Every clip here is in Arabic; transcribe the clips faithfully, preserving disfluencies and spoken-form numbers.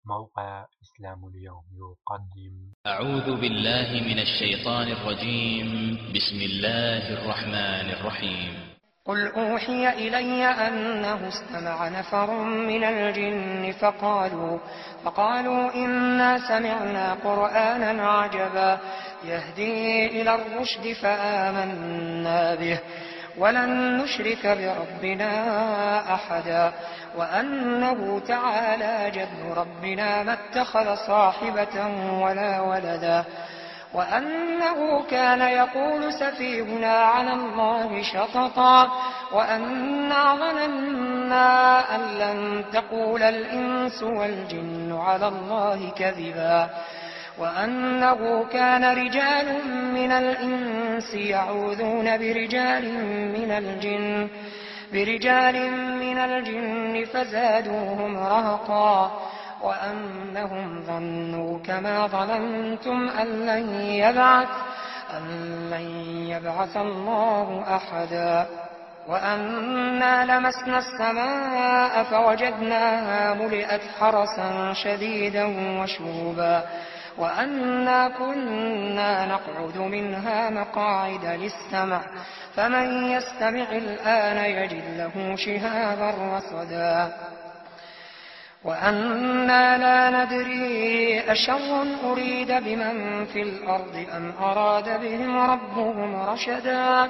موقع إسلام اليوم يقدم. أعوذ بالله من الشيطان الرجيم. بسم الله الرحمن الرحيم. قل أوحي إلي أنه استمع نفر من الجن فقالوا, فقالوا إنا سمعنا قرآنا عجبا يهدي إلى الرشد فآمنا به ولن نشرك بربنا أحدا وأنه تعالى جد ربنا ما اتخذ صاحبة ولا ولدا وأنه كان يقول سفيهنا على الله شططا وأنا ظننا أن لن تقول الإنس والجن على الله كذبا وأنه كان رجال من الإنس يعوذون برجال من الجن برجال من الجن فزادوهم رهقا وأنهم ظنوا كما ظننتم أن لن يبعث أن لن يبعث الله أحدا وأنا لمسنا السماء فوجدناها ملئت حرسا شديدا وشهبا وأنا كنا نقعد منها مقاعد للسمع فمن يستمع الآن يجد له شهابا رصدا وأنا لا ندري أشر أريد بمن في الأرض أم أراد بهم ربهم رشدا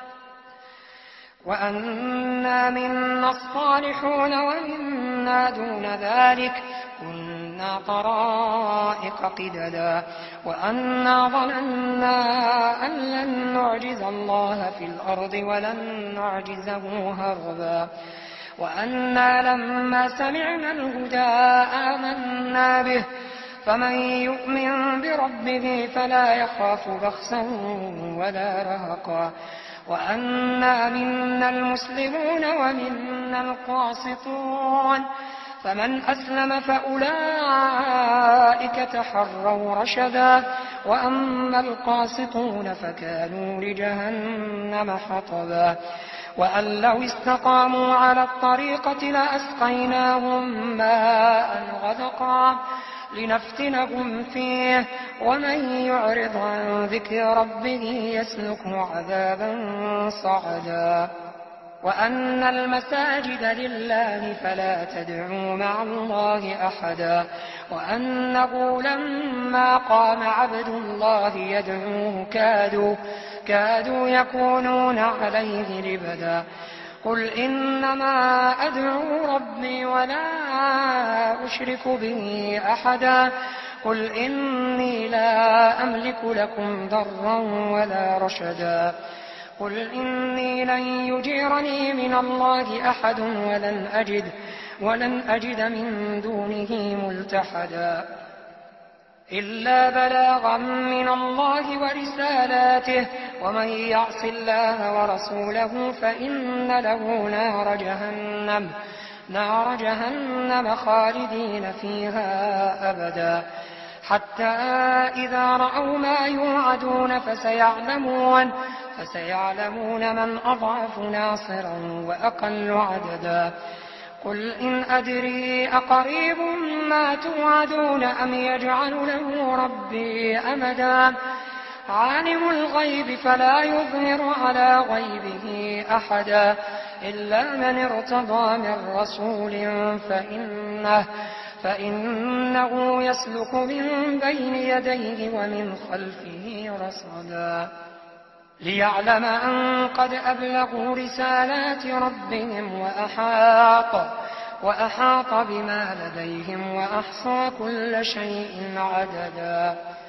وأنا منا الصالحون ومنا دون ذلك كنا طرائق قددا وأنا ظننا أن لن نعجز الله في الأرض ولن نعجزه هربا وأنا لما سمعنا الهدى آمنا به فمن يؤمن بربه فلا يخاف بخسا ولا رهقا وأنا منا المسلمون ومنا القاسطون فمن أسلم فأولئك تحروا رشدا وأما القاسطون فكانوا لجهنم حطبا وأن لو استقاموا على الطريقة لأسقيناهم ماء غدقا لنفتنهم فيه ومن يعرض عن ذكر ربه يسلكه عذابا صعدا وأن المساجد لله فلا تدعوا مع الله أحدا وأنه لما قام عبد الله يدعوه كادوا, كادوا يكونون عليه لبدا قل إنما أدعو ربي ولا أشرك به أحدا قل إني لا أملك لكم ضرا ولا رشدا قل إني لن يجيرني من الله أحد ولن أجد, ولن أجد من دونه ملتحدا إلا بلاغا من الله ورسالاته ومن يعص الله ورسوله فإن له نار جهنم, نار جهنم خالدين فيها أبدا حتى إذا رأوا ما يوعدون فسيعلمون, فسيعلمون من أضعف ناصرا وأقل عددا قل إن أدري أقريب ما توعدون أم يجعل له ربي أمدا عالم الغيب فلا يظهر على غيبه أحدا إلا من ارتضى من رسول فإنه, فإنه يسلك من بين يديه ومن خلفه رصدا ليعلم أن قد أبلغوا رسالات ربهم وأحاط, وأحاط بما لديهم وأحصى كل شيء عددا.